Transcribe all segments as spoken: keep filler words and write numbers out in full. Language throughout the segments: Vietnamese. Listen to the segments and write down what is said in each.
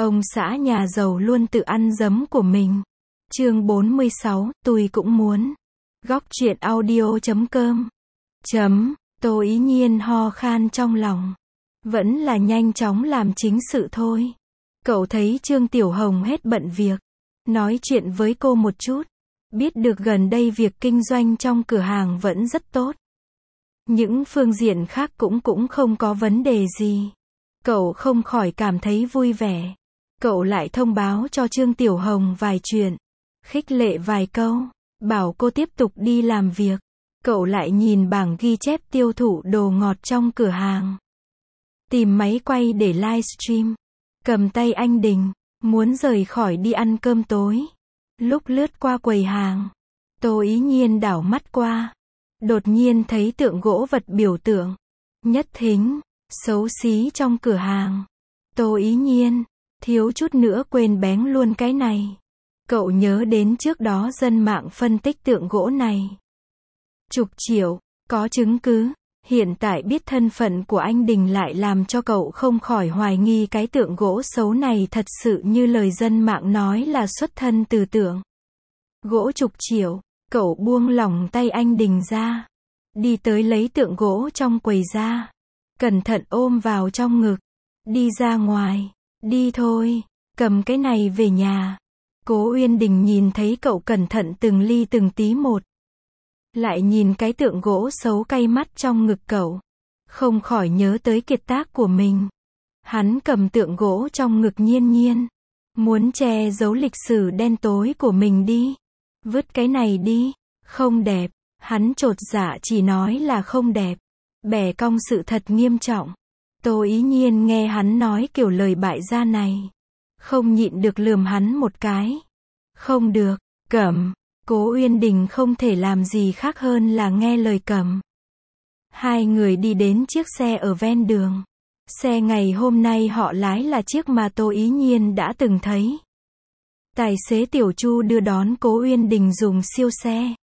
Ông xã nhà giàu luôn tự ăn giấm của mình. Chương bốn mươi sáu, tôi cũng muốn. Góc truyện audio chấm com. Chấm, Tô Ý Nhiên ho khan trong lòng. Vẫn là nhanh chóng làm chính sự thôi. Cậu thấy Trương Tiểu Hồng hết bận việc. Nói chuyện với cô một chút. Biết được gần đây việc kinh doanh trong cửa hàng vẫn rất tốt. Những phương diện khác cũng cũng không có vấn đề gì. Cậu không khỏi cảm thấy vui vẻ. Cậu lại thông báo cho Trương Tiểu Hồng vài chuyện. Khích lệ vài câu. Bảo cô tiếp tục đi làm việc. Cậu lại nhìn bảng ghi chép tiêu thụ đồ ngọt trong cửa hàng. Tìm máy quay để livestream. Cầm tay anh Đình. Muốn rời khỏi đi ăn cơm tối. Lúc lướt qua quầy hàng. Tô Ý Nhiên đảo mắt qua. Đột nhiên thấy tượng gỗ vật biểu tượng. Nhất Thính. Xấu xí trong cửa hàng. Tô Ý Nhiên. Thiếu chút nữa quên bén luôn cái này. Cậu nhớ đến trước đó dân mạng phân tích tượng gỗ này. Chục triệu. Có chứng cứ. Hiện tại biết thân phận của anh Đình lại làm cho cậu không khỏi hoài nghi cái tượng gỗ xấu này thật sự như lời dân mạng nói là xuất thân từ tượng gỗ chục triệu. Cậu buông lỏng tay anh Đình ra. Đi tới lấy tượng gỗ trong quầy ra. Cẩn thận ôm vào trong ngực. Đi ra ngoài. Đi thôi. Cầm cái này về nhà. Cố Uyên Đình nhìn thấy cậu cẩn thận từng ly từng tí một. Lại nhìn cái tượng gỗ xấu cay mắt trong ngực cậu. Không khỏi nhớ tới kiệt tác của mình. Hắn cầm tượng gỗ trong ngực Nhiên Nhiên. Muốn che giấu lịch sử đen tối của mình đi. Vứt cái này đi. Không đẹp. Hắn chột dạ chỉ nói là không đẹp. Bẻ cong sự thật nghiêm trọng. Tô Ý Nhiên nghe hắn nói kiểu lời bại gia này. Không nhịn được lườm hắn một cái. Không được, Cẩm. Cố Uyên Đình không thể làm gì khác hơn là nghe lời Cẩm. Hai người đi đến chiếc xe ở ven đường. Xe ngày hôm nay họ lái là chiếc mà Tô Ý Nhiên đã từng thấy. Tài xế Tiểu Chu đưa đón Cố Uyên Đình dùng siêu xe.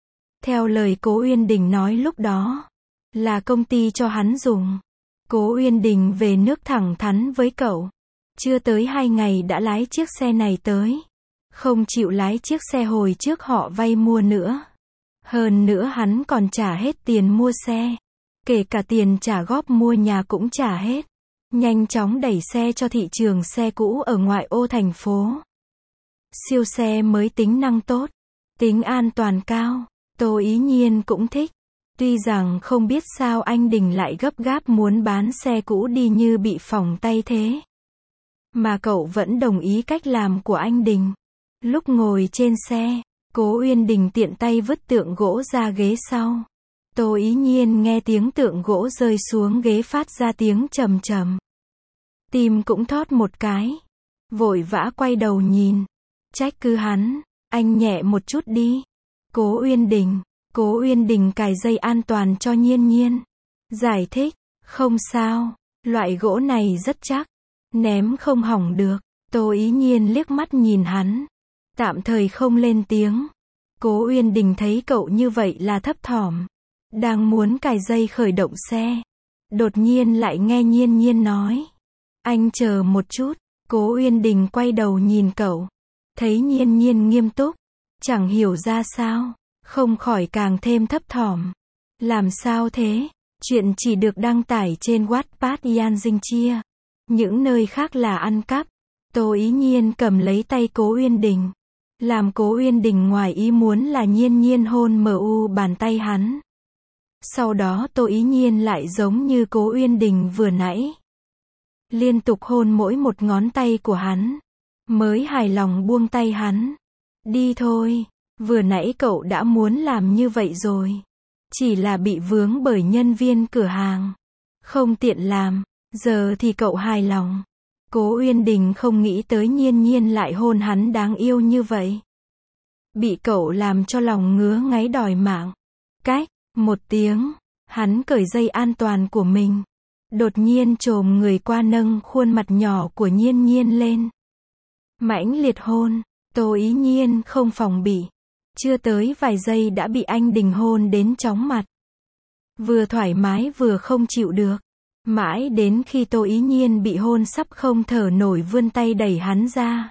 Theo lời Cố Uyên Đình nói lúc đó, là công ty cho hắn dùng. Cố Uyên Đình về nước thẳng thắn với cậu. Chưa tới hai ngày đã lái chiếc xe này tới. Không chịu lái chiếc xe hồi trước họ vay mua nữa. Hơn nữa hắn còn trả hết tiền mua xe. Kể cả tiền trả góp mua nhà cũng trả hết. Nhanh chóng đẩy xe cho thị trường xe cũ ở ngoại ô thành phố. Siêu xe mới tính năng tốt. Tính an toàn cao. Tô Ý Nhiên cũng thích. Tuy rằng không biết sao anh Đình lại gấp gáp muốn bán xe cũ đi như bị phỏng tay thế. Mà cậu vẫn đồng ý cách làm của anh Đình. Lúc ngồi trên xe, Cố Uyên Đình tiện tay vứt tượng gỗ ra ghế sau. Tô Ý Nhiên nghe tiếng tượng gỗ rơi xuống ghế phát ra tiếng trầm trầm. Tim cũng thót một cái. Vội vã quay đầu nhìn. Trách cứ hắn, anh nhẹ một chút đi. Cố Uyên Đình. Cố Uyên Đình cài dây an toàn cho Nhiên Nhiên. Giải thích, không sao, loại gỗ này rất chắc. Ném không hỏng được. Tô Ý Nhiên liếc mắt nhìn hắn. Tạm thời không lên tiếng. Cố Uyên Đình thấy cậu như vậy là thấp thỏm. Đang muốn cài dây khởi động xe. Đột nhiên lại nghe Nhiên Nhiên nói. Anh chờ một chút. Cố Uyên Đình quay đầu nhìn cậu. Thấy Nhiên Nhiên nghiêm túc. Chẳng hiểu ra sao. Không khỏi càng thêm thấp thỏm. Làm sao thế? Chuyện chỉ được đăng tải trên Wattpad Yan Dinh Chia. Những nơi khác là ăn cắp. Tô Ý Nhiên cầm lấy tay Cố Uyên Đình. Làm Cố Uyên Đình ngoài ý muốn là Nhiên Nhiên hôn mờ u bàn tay hắn. Sau đó Tô Ý Nhiên lại giống như Cố Uyên Đình vừa nãy. Liên tục hôn mỗi một ngón tay của hắn. Mới hài lòng buông tay hắn. Đi thôi. Vừa nãy cậu đã muốn làm như vậy rồi. Chỉ là bị vướng bởi nhân viên cửa hàng. Không tiện làm. Giờ thì cậu hài lòng. Cố Uyên Đình không nghĩ tới Nhiên Nhiên lại hôn hắn đáng yêu như vậy. Bị cậu làm cho lòng ngứa ngáy đòi mạng. Cách, một tiếng, hắn cởi dây an toàn của mình. Đột nhiên chồm người qua nâng khuôn mặt nhỏ của Nhiên Nhiên lên. Mãnh liệt hôn, Tô Ý Nhiên không phòng bị. Chưa tới vài giây đã bị anh Đình hôn đến chóng mặt. Vừa thoải mái vừa không chịu được. Mãi đến khi Tô Ý Nhiên bị hôn sắp không thở nổi vươn tay đẩy hắn ra.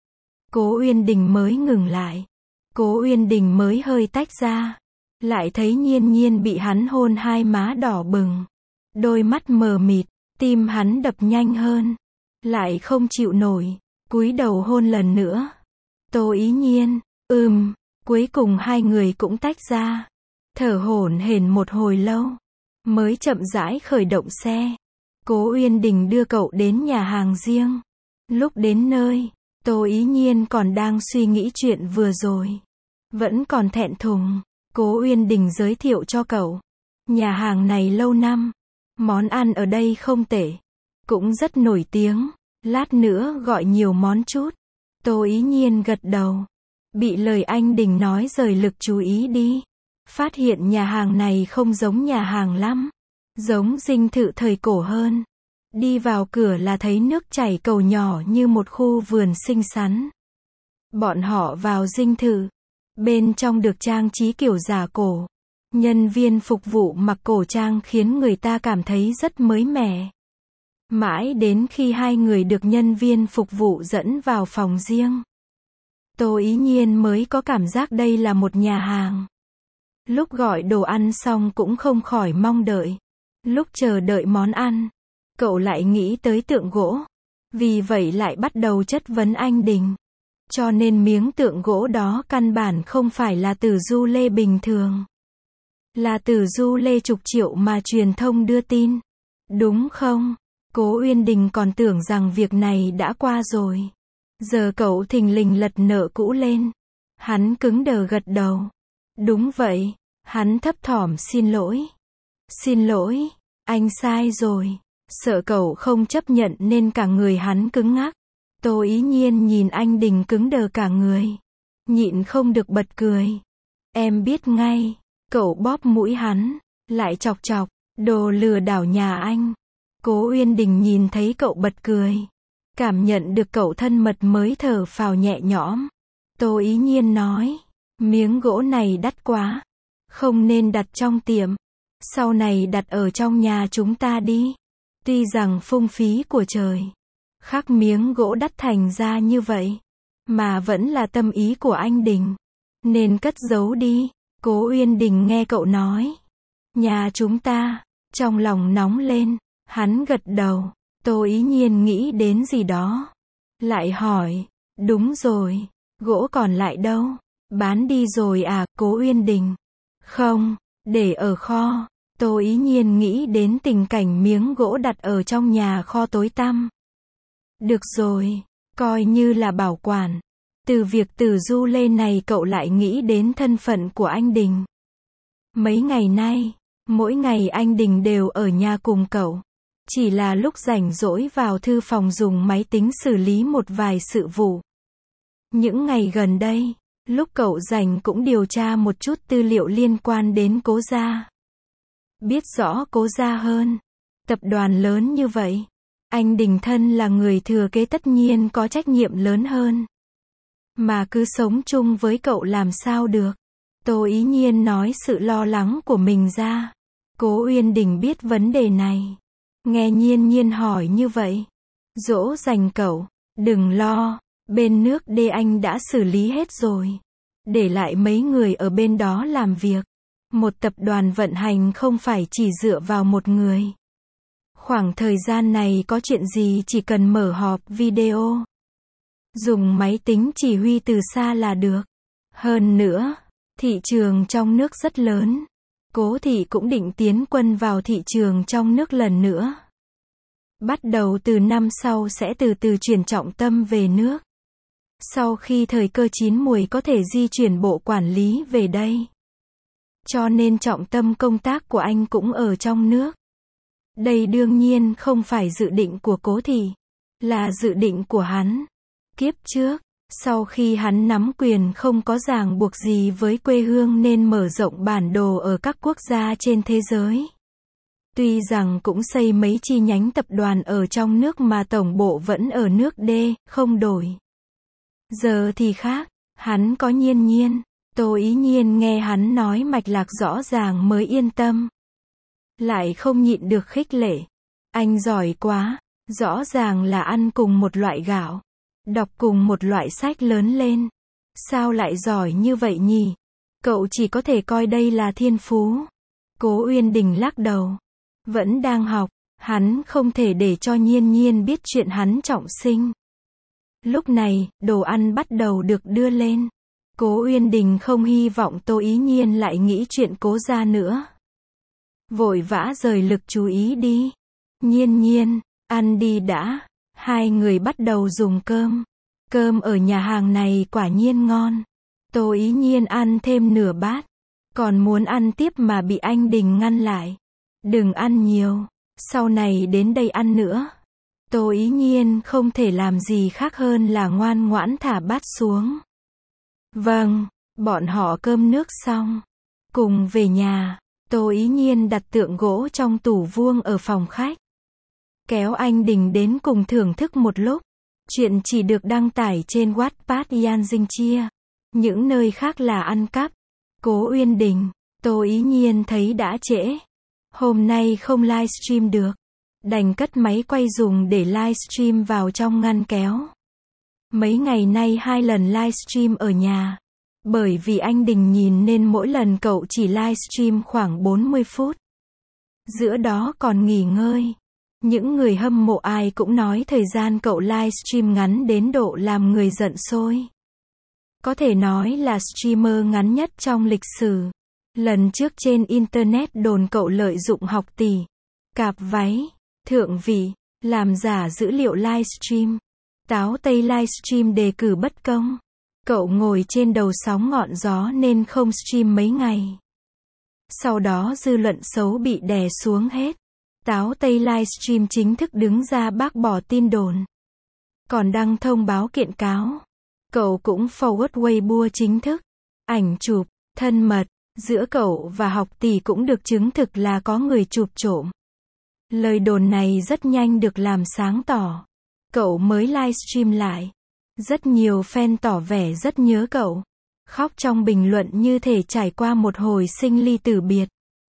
Cố Uyên Đình mới ngừng lại. Cố Uyên Đình mới hơi tách ra. Lại thấy Nhiên Nhiên bị hắn hôn hai má đỏ bừng. Đôi mắt mờ mịt, tim hắn đập nhanh hơn. Lại không chịu nổi, cúi đầu hôn lần nữa. Tô Ý Nhiên, ừm, cuối cùng hai người cũng tách ra. Thở hổn hển một hồi lâu, mới chậm rãi khởi động xe. Cố Uyên Đình đưa cậu đến nhà hàng riêng. Lúc đến nơi, Tô Ý Nhiên còn đang suy nghĩ chuyện vừa rồi. Vẫn còn thẹn thùng, Cố Uyên Đình giới thiệu cho cậu. Nhà hàng này lâu năm, món ăn ở đây không tệ, cũng rất nổi tiếng, lát nữa gọi nhiều món chút. Tô Ý Nhiên gật đầu. Bị lời anh Đình nói rời lực chú ý đi. Phát hiện nhà hàng này không giống nhà hàng lắm. Giống dinh thự thời cổ hơn. Đi vào cửa là thấy nước chảy cầu nhỏ như một khu vườn xinh xắn. Bọn họ vào dinh thự. Bên trong được trang trí kiểu giả cổ. Nhân viên phục vụ mặc cổ trang khiến người ta cảm thấy rất mới mẻ. Mãi đến khi hai người được nhân viên phục vụ dẫn vào phòng riêng, Tô Ý Nhiên mới có cảm giác đây là một nhà hàng. Lúc gọi đồ ăn xong cũng không khỏi mong đợi. Lúc chờ đợi món ăn, cậu lại nghĩ tới tượng gỗ. Vì vậy lại bắt đầu chất vấn anh Đình. Cho nên miếng tượng gỗ đó căn bản không phải là tử du lê bình thường. Là tử du lê chục triệu mà truyền thông đưa tin. Đúng không? Cố Uyên Đình còn tưởng rằng việc này đã qua rồi. Giờ cậu thình lình lật nợ cũ lên. Hắn cứng đờ gật đầu. Đúng vậy. Hắn thấp thỏm xin lỗi. Xin lỗi, anh sai rồi. Sợ cậu không chấp nhận nên cả người hắn cứng ngắc. Tô Ý Nhiên nhìn anh Đình cứng đờ cả người. Nhịn không được bật cười. Em biết ngay. Cậu bóp mũi hắn. Lại chọc chọc. Đồ lừa đảo nhà anh. Cố Uyên Đình nhìn thấy cậu bật cười. Cảm nhận được cậu thân mật mới thở phào nhẹ nhõm. Tô Ý Nhiên nói. Miếng gỗ này đắt quá. Không nên đặt trong tiệm. Sau này đặt ở trong nhà chúng ta đi. Tuy rằng phung phí của trời. Khắc miếng gỗ đắt thành ra như vậy. Mà vẫn là tâm ý của anh Đình. Nên cất giấu đi. Cố Uyên Đình nghe cậu nói. Nhà chúng ta. Trong lòng nóng lên. Hắn gật đầu. Tô Ý Nhiên nghĩ đến gì đó. Lại hỏi. Đúng rồi. Gỗ còn lại đâu? Bán đi rồi à? Cố Uyên Đình. Không. Để ở kho. Tô Ý Nhiên nghĩ đến tình cảnh miếng gỗ đặt ở trong nhà kho tối tăm. Được rồi. Coi như là bảo quản. Từ việc tử du lê này cậu lại nghĩ đến thân phận của anh Đình. Mấy ngày nay, mỗi ngày anh Đình đều ở nhà cùng cậu. Chỉ là lúc rảnh rỗi vào thư phòng dùng máy tính xử lý một vài sự vụ. Những ngày gần đây, lúc cậu rảnh cũng điều tra một chút tư liệu liên quan đến Cố gia. Biết rõ Cố gia hơn. Tập đoàn lớn như vậy. Anh Đình thân là người thừa kế tất nhiên có trách nhiệm lớn hơn. Mà cứ sống chung với cậu làm sao được. Tô Ý Nhiên nói sự lo lắng của mình ra. Cố Uyên Đình biết vấn đề này. Nghe Nhiên Nhiên hỏi như vậy. Dỗ dành cậu. Đừng lo. Bên nước D anh đã xử lý hết rồi. Để lại mấy người ở bên đó làm việc. Một tập đoàn vận hành không phải chỉ dựa vào một người. Khoảng thời gian này có chuyện gì chỉ cần mở họp video. Dùng máy tính chỉ huy từ xa là được. Hơn nữa, thị trường trong nước rất lớn. Cố thị cũng định tiến quân vào thị trường trong nước lần nữa. Bắt đầu từ năm sau sẽ từ từ chuyển trọng tâm về nước. Sau khi thời cơ chín muồi có thể di chuyển bộ quản lý về đây. Cho nên trọng tâm công tác của anh cũng ở trong nước. Đây đương nhiên không phải dự định của Cố thị, là dự định của hắn. Kiếp trước, sau khi hắn nắm quyền không có ràng buộc gì với quê hương nên mở rộng bản đồ ở các quốc gia trên thế giới. Tuy rằng cũng xây mấy chi nhánh tập đoàn ở trong nước mà tổng bộ vẫn ở nước D, không đổi. Giờ thì khác, hắn có Nhiên Nhiên. Tô Ý Nhiên nghe hắn nói mạch lạc rõ ràng mới yên tâm. Lại không nhịn được khích lệ. Anh giỏi quá. Rõ ràng là ăn cùng một loại gạo. Đọc cùng một loại sách lớn lên. Sao lại giỏi như vậy nhỉ? Cậu chỉ có thể coi đây là thiên phú. Cố Uyên Đình lắc đầu. Vẫn đang học. Hắn không thể để cho Nhiên Nhiên biết chuyện hắn trọng sinh. Lúc này, đồ ăn bắt đầu được đưa lên. Cố Uyên Đình không hy vọng Tô Ý Nhiên lại nghĩ chuyện Cố gia nữa. Vội vã rời lực chú ý đi. Nhiên Nhiên, ăn đi đã. Hai người bắt đầu dùng cơm. Cơm ở nhà hàng này quả nhiên ngon. Tô Ý Nhiên ăn thêm nửa bát. Còn muốn ăn tiếp mà bị anh Đình ngăn lại. Đừng ăn nhiều. Sau này đến đây ăn nữa. Tô Ý Nhiên không thể làm gì khác hơn là ngoan ngoãn thả bát xuống. Vâng, bọn họ cơm nước xong. Cùng về nhà, Tô Ý Nhiên đặt tượng gỗ trong tủ vuông ở phòng khách. Kéo anh Đình đến cùng thưởng thức một lúc. Chuyện chỉ được đăng tải trên Wattpad Yan Dinh Chia. Những nơi khác là ăn cắp. Cố Uyên Đình, Tô Ý Nhiên thấy đã trễ. Hôm nay không livestream được. Đành cất máy quay dùng để livestream vào trong ngăn kéo. Mấy ngày nay hai lần livestream ở nhà. Bởi vì anh Đình nhìn nên mỗi lần cậu chỉ livestream khoảng bốn mươi phút. Giữa đó còn nghỉ ngơi. Những người hâm mộ ai cũng nói thời gian cậu livestream ngắn đến độ làm người giận sôi. Có thể nói là streamer ngắn nhất trong lịch sử. Lần trước trên internet đồn cậu lợi dụng học tỷ, cạp váy, thượng vị, làm giả dữ liệu livestream. Táo Tây livestream đề cử bất công. Cậu ngồi trên đầu sóng ngọn gió nên không stream mấy ngày. Sau đó dư luận xấu bị đè xuống hết. Táo Tây livestream chính thức đứng ra bác bỏ tin đồn. Còn đăng thông báo kiện cáo. Cậu cũng forward Weibo chính thức. Ảnh chụp, thân mật, giữa cậu và học tỷ cũng được chứng thực là có người chụp trộm. Lời đồn này rất nhanh được làm sáng tỏ. Cậu mới livestream lại. Rất nhiều fan tỏ vẻ rất nhớ cậu. Khóc trong bình luận như thể trải qua một hồi sinh ly tử biệt.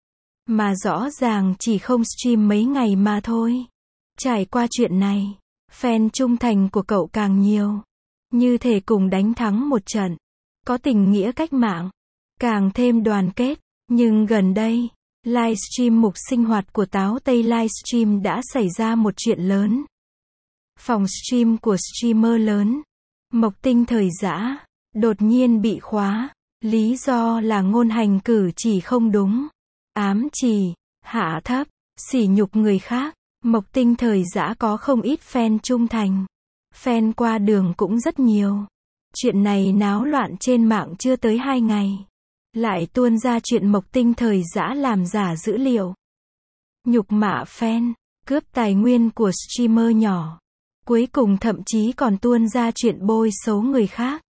Mà rõ ràng chỉ không stream mấy ngày mà thôi. Trải qua chuyện này, fan trung thành của cậu càng nhiều. Như thể cùng đánh thắng một trận. Có tình nghĩa cách mạng. Càng thêm đoàn kết. Nhưng gần đây, livestream mục sinh hoạt của Táo Tây livestream đã xảy ra một chuyện lớn. Phòng stream của streamer lớn, Mộc Tinh Thời Dã, đột nhiên bị khóa. Lý do là ngôn hành cử chỉ không đúng. Ám chỉ, hạ thấp, sỉ nhục người khác. Mộc Tinh Thời Dã có không ít fan trung thành. Fan qua đường cũng rất nhiều. Chuyện này náo loạn trên mạng chưa tới hai ngày. Lại tuôn ra chuyện Mộc Tinh Thời Dã làm giả dữ liệu. Nhục mạ fan, cướp tài nguyên của streamer nhỏ. Cuối cùng thậm chí còn tuôn ra chuyện bôi xấu người khác.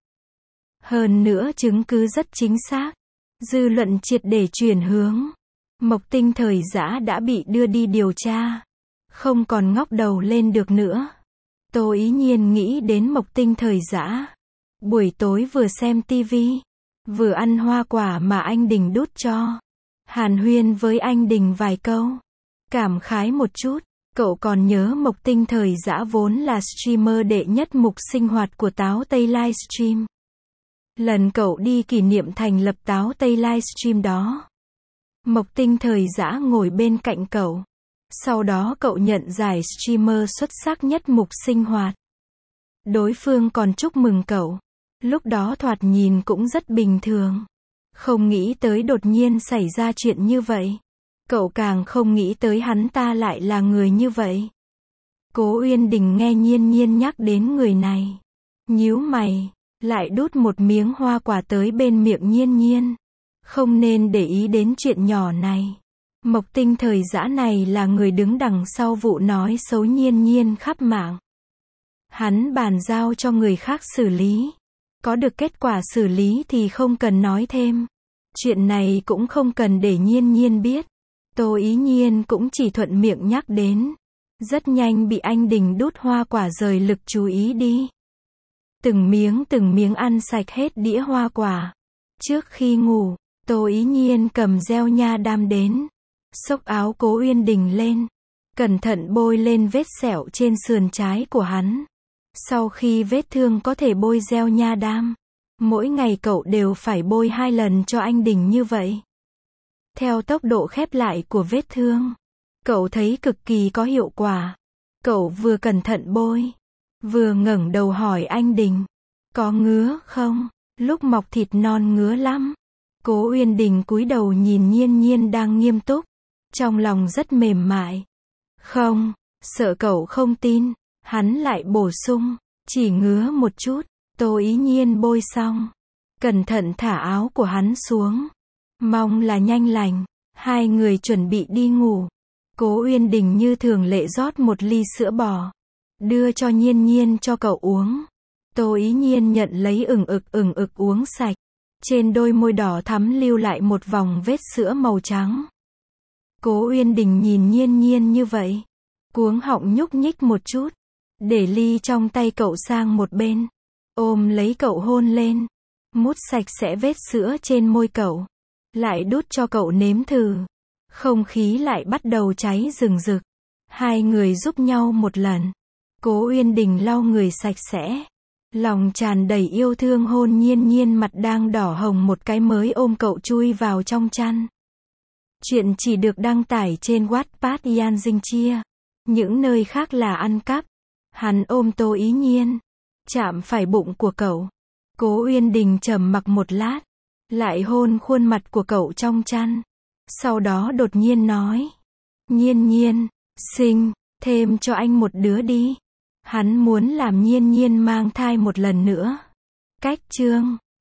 Hơn nữa chứng cứ rất chính xác. Dư luận triệt để chuyển hướng. Mộc Tinh Thời Dã đã bị đưa đi điều tra. Không còn ngóc đầu lên được nữa. Tô Ý Nhiên nghĩ đến Mộc Tinh Thời Dã. Buổi tối vừa xem tivi, vừa ăn hoa quả mà anh Đình đút cho. Hàn huyên với anh Đình vài câu. Cảm khái một chút. Cậu còn nhớ Mộc Tinh Thời Dã vốn là streamer đệ nhất mục sinh hoạt của Táo Tây livestream. Lần cậu đi kỷ niệm thành lập Táo Tây livestream đó, Mộc Tinh Thời Dã ngồi bên cạnh cậu. Sau đó cậu nhận giải streamer xuất sắc nhất mục sinh hoạt. Đối phương còn chúc mừng cậu. Lúc đó thoạt nhìn cũng rất bình thường. Không nghĩ tới đột nhiên xảy ra chuyện như vậy. Cậu càng không nghĩ tới hắn ta lại là người như vậy. Cố Uyên Đình nghe Nhiên Nhiên nhắc đến người này. Nhíu mày, lại đút một miếng hoa quả tới bên miệng Nhiên Nhiên. Không nên để ý đến chuyện nhỏ này. Mộc Tinh Thời Dã này là người đứng đằng sau vụ nói xấu Nhiên Nhiên khắp mạng. Hắn bàn giao cho người khác xử lý. Có được kết quả xử lý thì không cần nói thêm. Chuyện này cũng không cần để Nhiên Nhiên biết. Tô Ý Nhiên cũng chỉ thuận miệng nhắc đến. Rất nhanh bị anh Đình đút hoa quả rời lực chú ý đi. Từng miếng từng miếng ăn sạch hết đĩa hoa quả. Trước khi ngủ, Tô Ý Nhiên cầm gieo nha đam đến. Xốc áo Cố Uyên Đình lên. cẩn thận bôi lên vết sẹo trên sườn trái của hắn. Sau khi vết thương có thể bôi gel nha đam. Mỗi ngày cậu đều phải bôi hai lần cho anh Đình như vậy. Theo tốc độ khép lại của vết thương, cậu thấy cực kỳ có hiệu quả. Cậu vừa cẩn thận bôi, vừa ngẩng đầu hỏi anh Đình, có ngứa không? Lúc mọc thịt non ngứa lắm. Cố Uyên Đình cúi đầu nhìn Nhiên Nhiên đang nghiêm túc, trong lòng rất mềm mại. Không, sợ cậu không tin, hắn lại bổ sung, chỉ ngứa một chút. Tô Ý Nhiên bôi xong, cẩn thận thả áo của hắn xuống, mong là nhanh lành. Hai người chuẩn bị đi ngủ. Cố Uyên Đình như thường lệ rót một ly sữa bò, đưa cho Nhiên Nhiên cho cậu uống. Tô Ý Nhiên nhận lấy ừng ực ừng ực uống sạch. Trên đôi môi đỏ thắm lưu lại một vòng vết sữa màu trắng. Cố Uyên Đình nhìn Nhiên Nhiên như vậy, cuống họng nhúc nhích một chút, để ly trong tay cậu sang một bên, ôm lấy cậu hôn lên, mút sạch sẽ vết sữa trên môi cậu, lại đút cho cậu nếm thử. Không khí lại bắt đầu cháy rừng rực. Hai người giúp nhau một lần. Cố Uyên Đình lau người sạch sẽ, lòng tràn đầy yêu thương hôn Nhiên Nhiên mặt đang đỏ hồng một cái mới ôm cậu chui vào trong chăn. Chuyện chỉ được đăng tải trên Wattpad Yan Dinh Chia. Những nơi khác là ăn cắp. Hắn ôm Tô Ý Nhiên, chạm phải bụng của cậu. Cố Uyên Đình trầm mặc một lát, lại hôn khuôn mặt của cậu trong chăn. Sau đó đột nhiên nói, Nhiên Nhiên, sinh thêm cho anh một đứa đi. Hắn muốn làm Nhiên Nhiên mang thai một lần nữa. Cách chương